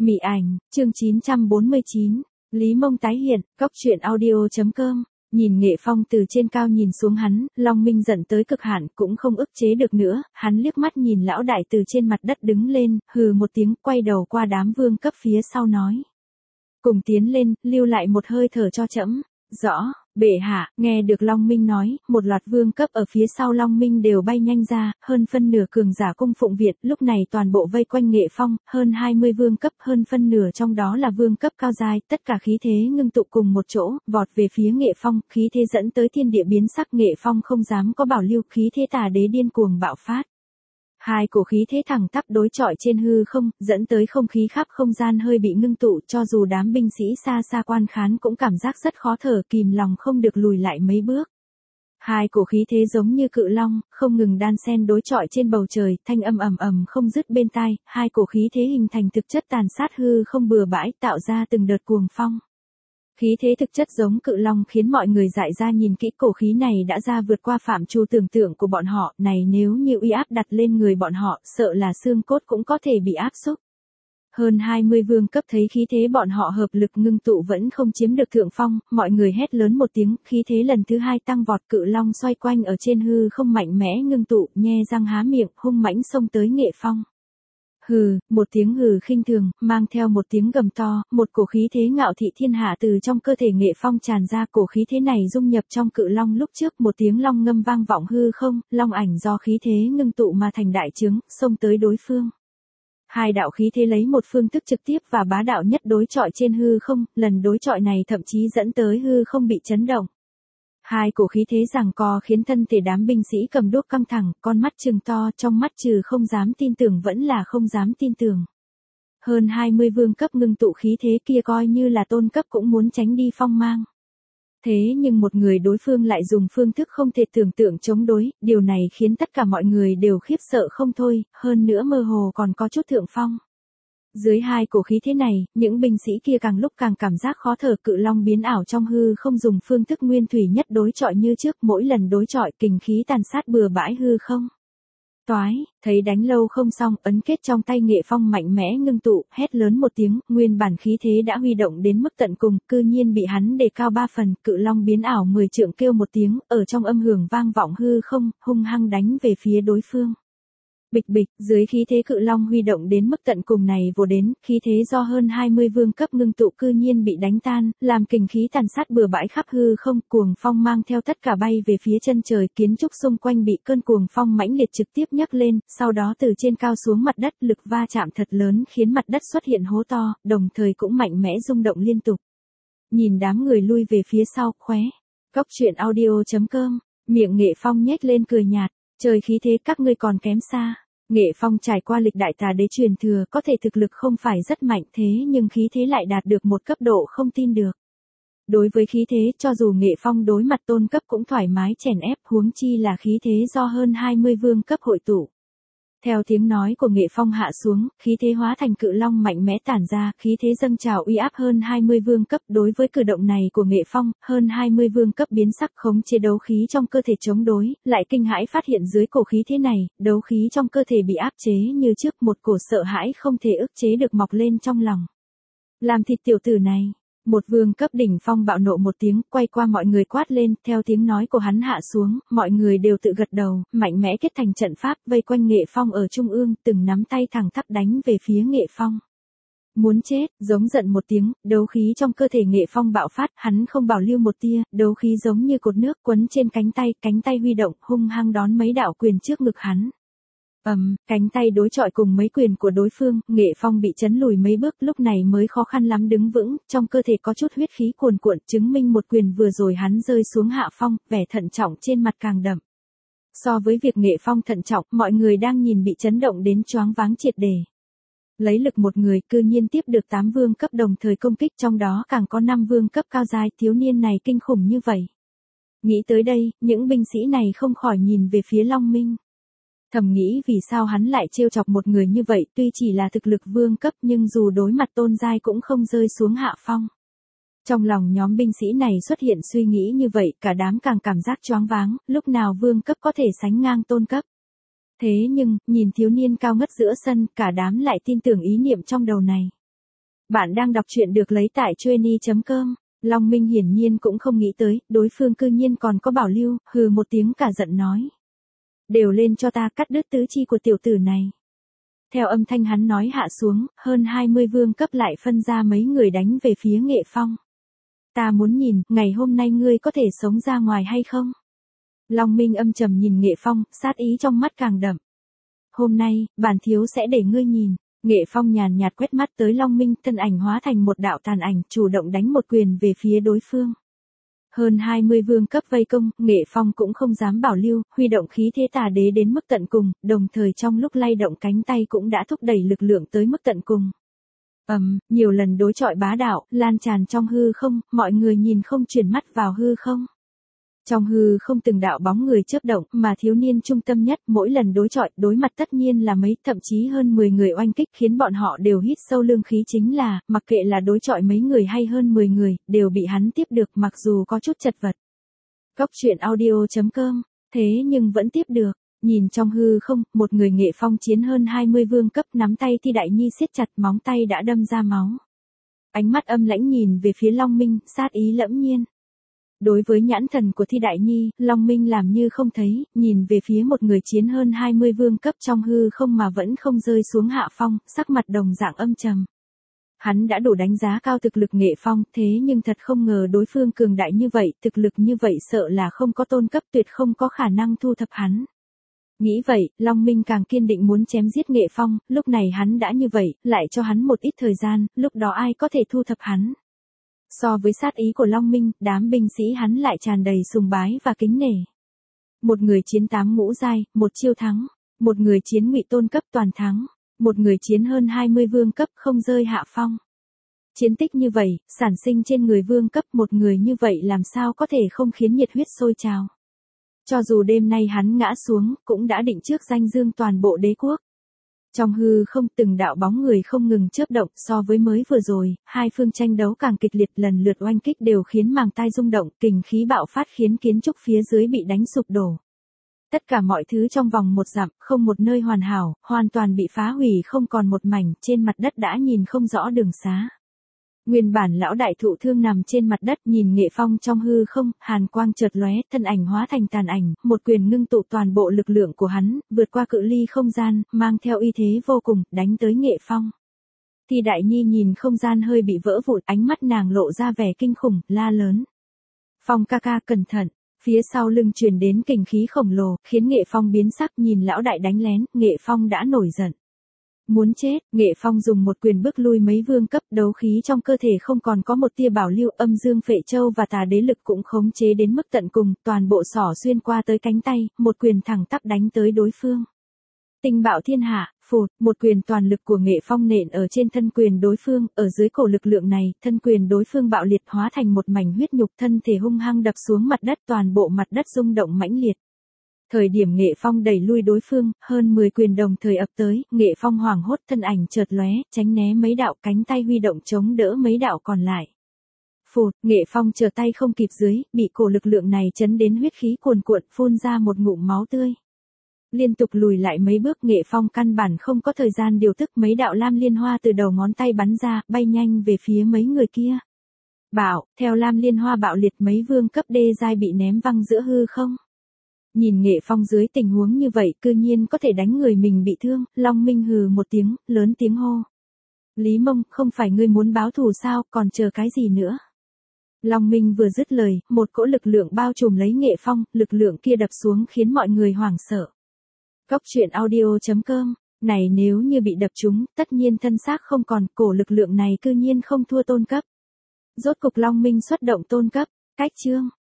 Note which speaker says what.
Speaker 1: Mị ảnh, chương 949, Lý Mông tái hiện, Cóc truyện audio.com. Nhìn Nghệ Phong từ trên cao nhìn xuống hắn, Long Minh giận tới cực hạn, cũng không ức chế được nữa, hắn liếc mắt nhìn lão đại từ trên mặt đất đứng lên, hừ một tiếng, quay đầu qua đám vương cấp phía sau nói. Cùng tiến lên, lưu lại một hơi thở cho trẫm. Rõ, bệ hạ. Nghe được Long Minh nói, một loạt vương cấp ở phía sau Long Minh đều bay nhanh ra, hơn phân nửa cường giả cung phụng Việt, lúc này toàn bộ vây quanh Nghệ Phong, hơn 20 vương cấp, hơn phân nửa trong đó là vương cấp cao giai, tất cả khí thế ngưng tụ cùng một chỗ, vọt về phía Nghệ Phong, khí thế dẫn tới thiên địa biến sắc, Nghệ Phong không dám có bảo lưu, khí thế tà đế điên cuồng bạo phát. Hai cổ khí thế thẳng tắp đối chọi trên hư không, dẫn tới không khí khắp không gian hơi bị ngưng tụ, cho dù đám binh sĩ xa xa quan khán cũng cảm giác rất khó thở, kìm lòng không được lùi lại mấy bước. Hai cổ khí thế giống như cự long, không ngừng đan xen đối chọi trên bầu trời, thanh âm ầm ầm không dứt bên tai, hai cổ khí thế hình thành thực chất tàn sát hư không bừa bãi, tạo ra từng đợt cuồng phong. Khí thế thực chất giống cự long khiến mọi người dại ra, nhìn kỹ cổ khí này đã ra vượt qua phạm trù tưởng tượng của bọn họ, này nếu như uy áp đặt lên người bọn họ, sợ là xương cốt cũng có thể bị áp xúc. Hơn 20 vương cấp thấy khí thế bọn họ hợp lực ngưng tụ vẫn không chiếm được thượng phong, mọi người hét lớn một tiếng, khí thế lần thứ hai tăng vọt, cự long xoay quanh ở trên hư không mạnh mẽ ngưng tụ, nhe răng há miệng, hung mãnh xông tới Nghệ Phong. Hừ, một tiếng hừ khinh thường, mang theo một tiếng gầm to, một cổ khí thế ngạo thị thiên hạ từ trong cơ thể Nghệ Phong tràn ra, cổ khí thế này dung nhập trong cự long lúc trước, một tiếng long ngâm vang vọng hư không, long ảnh do khí thế ngưng tụ mà thành đại trướng, xông tới đối phương. Hai đạo khí thế lấy một phương thức trực tiếp và bá đạo nhất đối chọi trên hư không, lần đối chọi này thậm chí dẫn tới hư không bị chấn động. Hai cổ khí thế giằng co khiến thân thể đám binh sĩ cầm đuốc căng thẳng, con mắt trừng to, trong mắt trừ không dám tin tưởng vẫn là không dám tin tưởng. Hơn 20 vương cấp ngưng tụ khí thế kia coi như là tôn cấp cũng muốn tránh đi phong mang. Thế nhưng một người đối phương lại dùng phương thức không thể tưởng tượng chống đối, điều này khiến tất cả mọi người đều khiếp sợ không thôi, hơn nữa mơ hồ còn có chút thượng phong. Dưới hai cổ khí thế này, những binh sĩ kia càng lúc càng cảm giác khó thở, cự long biến ảo trong hư không dùng phương thức nguyên thủy nhất đối chọi như trước, mỗi lần đối chọi kình khí tàn sát bừa bãi hư không. Toái, thấy đánh lâu không xong, ấn kết trong tay Nghệ Phong mạnh mẽ ngưng tụ, hét lớn một tiếng, nguyên bản khí thế đã huy động đến mức tận cùng, cư nhiên bị hắn đề cao 3 phần, cự long biến ảo 10 trượng kêu một tiếng, ở trong âm hưởng vang vọng hư không, hung hăng đánh về phía đối phương. Bịch bịch, dưới khí thế cự long huy động đến mức tận cùng này vồ đến, khí thế do hơn 20 vương cấp ngưng tụ cư nhiên bị đánh tan, làm kình khí tàn sát bừa bãi khắp hư không, cuồng phong mang theo tất cả bay về phía chân trời, kiến trúc xung quanh bị cơn cuồng phong mãnh liệt trực tiếp nhấc lên, sau đó từ trên cao xuống mặt đất, lực va chạm thật lớn khiến mặt đất xuất hiện hố to, đồng thời cũng mạnh mẽ rung động liên tục. Nhìn đám người lui về phía sau, khóe. Cóc truyện audio.com, miệng Nghệ Phong nhếch lên cười nhạt. Trời khí thế các ngươi còn kém xa. Nghệ Phong trải qua lịch đại tà đế truyền thừa, có thể thực lực không phải rất mạnh thế nhưng khí thế lại đạt được một cấp độ không tin được. Đối với khí thế, cho dù Nghệ Phong đối mặt tôn cấp cũng thoải mái chèn ép, huống chi là khí thế do hơn 20 vương cấp hội tụ. Theo tiếng nói của Nghệ Phong hạ xuống, khí thế hóa thành cự long mạnh mẽ tản ra, khí thế dâng trào uy áp hơn 20 vương cấp. Đối với cử động này của Nghệ Phong, hơn 20 vương cấp biến sắc khống chế đấu khí trong cơ thể chống đối, lại kinh hãi phát hiện dưới cổ khí thế này, đấu khí trong cơ thể bị áp chế như trước, một cổ sợ hãi không thể ức chế được mọc lên trong lòng. Làm thịt tiểu tử này. Một vương cấp đỉnh phong bạo nộ một tiếng, quay qua mọi người quát lên, theo tiếng nói của hắn hạ xuống, mọi người đều tự gật đầu, mạnh mẽ kết thành trận pháp, vây quanh Nghệ Phong ở trung ương, từng nắm tay thẳng tắp đánh về phía Nghệ Phong. Muốn chết, giống giận một tiếng, đấu khí trong cơ thể Nghệ Phong bạo phát, hắn không bảo lưu một tia, đấu khí giống như cột nước quấn trên cánh tay huy động, hung hăng đón mấy đạo quyền trước ngực hắn. Cánh tay đối chọi cùng mấy quyền của đối phương, Nghệ Phong bị chấn lùi mấy bước, lúc này mới khó khăn lắm đứng vững, trong cơ thể có chút huyết khí cuồn cuộn, chứng minh một quyền vừa rồi hắn rơi xuống hạ phong, vẻ thận trọng trên mặt càng đậm. So với việc Nghệ Phong thận trọng, mọi người đang nhìn bị chấn động đến choáng váng triệt để. Lấy lực một người, cư nhiên tiếp được 8 vương cấp đồng thời công kích, trong đó càng có 5 vương cấp cao giai, thiếu niên này kinh khủng như vậy. Nghĩ tới đây, những binh sĩ này không khỏi nhìn về phía Long Minh. Thầm nghĩ vì sao hắn lại trêu chọc một người như vậy, tuy chỉ là thực lực vương cấp nhưng dù đối mặt tôn giai cũng không rơi xuống hạ phong. Trong lòng nhóm binh sĩ này xuất hiện suy nghĩ như vậy, cả đám càng cảm giác choáng váng, lúc nào vương cấp có thể sánh ngang tôn cấp. Thế nhưng, nhìn thiếu niên cao ngất giữa sân, cả đám lại tin tưởng ý niệm trong đầu này. Bạn đang đọc truyện được lấy tại chueny.com. Long Minh hiển nhiên cũng không nghĩ tới, đối phương cư nhiên còn có bảo lưu, hừ một tiếng cả giận nói. Đều lên cho ta, cắt đứt tứ chi của tiểu tử này. Theo âm thanh hắn nói hạ xuống, hơn 20 vương cấp lại phân ra mấy người đánh về phía Nghệ Phong. Ta muốn nhìn, ngày hôm nay ngươi có thể sống ra ngoài hay không? Long Minh âm trầm nhìn Nghệ Phong, sát ý trong mắt càng đậm. Hôm nay, bản thiếu sẽ để ngươi nhìn. Nghệ Phong nhàn nhạt quét mắt tới Long Minh, thân ảnh hóa thành một đạo tàn ảnh, chủ động đánh một quyền về phía đối phương. Hơn 20 vương cấp vây công, Nghệ Phong cũng không dám bảo lưu, huy động khí thế tà đế đến mức tận cùng, đồng thời trong lúc lay động cánh tay cũng đã thúc đẩy lực lượng tới mức tận cùng. Nhiều lần đối chọi bá đạo, lan tràn trong hư không, mọi người nhìn không chuyển mắt vào hư không. Trong hư không từng đạo bóng người chớp động, mà thiếu niên trung tâm nhất, mỗi lần đối chọi, đối mặt tất nhiên là mấy, thậm chí hơn 10 người oanh kích, khiến bọn họ đều hít sâu lương khí, chính là, mặc kệ là đối chọi mấy người hay hơn 10 người, đều bị hắn tiếp được, mặc dù có chút chật vật. Cốc truyện audio.com, thế nhưng vẫn tiếp được. Nhìn trong hư không, một người Nghệ Phong chiến hơn 20 vương cấp, nắm tay Thi Đại Nhi siết chặt, móng tay đã đâm ra máu. Ánh mắt âm lãnh nhìn về phía Long Minh, sát ý lẫm nhiên. Đối với nhãn thần của Thi Đại Nhi, Long Minh làm như không thấy, nhìn về phía một người chiến hơn 20 vương cấp trong hư không mà vẫn không rơi xuống hạ phong, sắc mặt đồng dạng âm trầm. Hắn đã đủ đánh giá cao thực lực Nghệ Phong, thế nhưng thật không ngờ đối phương cường đại như vậy, thực lực như vậy sợ là không có tôn cấp, tuyệt không có khả năng thu thập hắn. Nghĩ vậy, Long Minh càng kiên định muốn chém giết Nghệ Phong, lúc này hắn đã như vậy, lại cho hắn một ít thời gian, lúc đó ai có thể thu thập hắn. So với sát ý của Long Minh, đám binh sĩ hắn lại tràn đầy sùng bái và kính nể. Một người chiến 8 ngũ giai, một chiêu thắng. Một người chiến ngụy tôn cấp toàn thắng. Một người chiến hơn 20 vương cấp không rơi hạ phong. Chiến tích như vậy, sản sinh trên người vương cấp, một người như vậy làm sao có thể không khiến nhiệt huyết sôi trào. Cho dù đêm nay hắn ngã xuống, cũng đã định trước danh dương toàn bộ đế quốc. Trong hư không, từng đạo bóng người không ngừng chớp động, so với mới vừa rồi, hai phương tranh đấu càng kịch liệt, lần lượt oanh kích đều khiến màng tai rung động, kình khí bạo phát khiến kiến trúc phía dưới bị đánh sụp đổ. Tất cả mọi thứ trong vòng một dặm, không một nơi hoàn hảo, hoàn toàn bị phá hủy, không còn một mảnh, trên mặt đất đã nhìn không rõ đường xá. Nguyên bản lão đại thụ thương nằm trên mặt đất, nhìn Nghệ Phong trong hư không, hàn quang chợt lóe, thân ảnh hóa thành tàn ảnh, một quyền ngưng tụ toàn bộ lực lượng của hắn, vượt qua cự ly không gian, mang theo uy thế vô cùng, đánh tới Nghệ Phong. Thi Đại Nhi nhìn không gian hơi bị vỡ vụn, ánh mắt nàng lộ ra vẻ kinh khủng, la lớn. Phong ca ca cẩn thận. Phía sau lưng truyền đến kình khí khổng lồ, khiến Nghệ Phong biến sắc, nhìn lão đại đánh lén, Nghệ Phong đã nổi giận. Muốn chết, Nghệ Phong dùng một quyền bước lui mấy vương cấp, đấu khí trong cơ thể không còn có một tia bảo lưu, âm dương phệ châu và tà đế lực cũng khống chế đến mức tận cùng, toàn bộ xỏ xuyên qua tới cánh tay, một quyền thẳng tắp đánh tới đối phương. Tinh bạo thiên hạ, phụt, một quyền toàn lực của Nghệ Phong nện ở trên thân quyền đối phương, ở dưới cổ lực lượng này, thân quyền đối phương bạo liệt hóa thành một mảnh huyết nhục, thân thể hung hăng đập xuống mặt đất, toàn bộ mặt đất rung động mãnh liệt. Thời điểm Nghệ Phong đẩy lui đối phương, hơn 10 quyền đồng thời ập tới, Nghệ Phong hoảng hốt, thân ảnh chợt lóe, tránh né mấy đạo, cánh tay huy động chống đỡ mấy đạo còn lại. Phụt, Nghệ Phong trở tay không kịp dưới, bị cổ lực lượng này chấn đến huyết khí cuồn cuộn, phun ra một ngụm máu tươi. Liên tục lùi lại mấy bước, Nghệ Phong căn bản không có thời gian điều tức, mấy đạo lam liên hoa từ đầu ngón tay bắn ra, bay nhanh về phía mấy người kia. Bạo, theo lam liên hoa bạo liệt, mấy vương cấp đê giai bị ném văng giữa hư không. Nhìn Nghệ Phong dưới tình huống như vậy, cư nhiên có thể đánh người mình bị thương, Long Minh hừ một tiếng, lớn tiếng hô. Lý Mông, không phải ngươi muốn báo thù sao, còn chờ cái gì nữa? Long Minh vừa dứt lời, một cỗ lực lượng bao trùm lấy Nghệ Phong, lực lượng kia đập xuống khiến mọi người hoảng sợ. Cốc truyện audio.com, này nếu như bị đập trúng, tất nhiên thân xác không còn, cổ lực lượng này cư nhiên không thua tôn cấp. Rốt cục Long Minh xuất động tôn cấp, cách chương.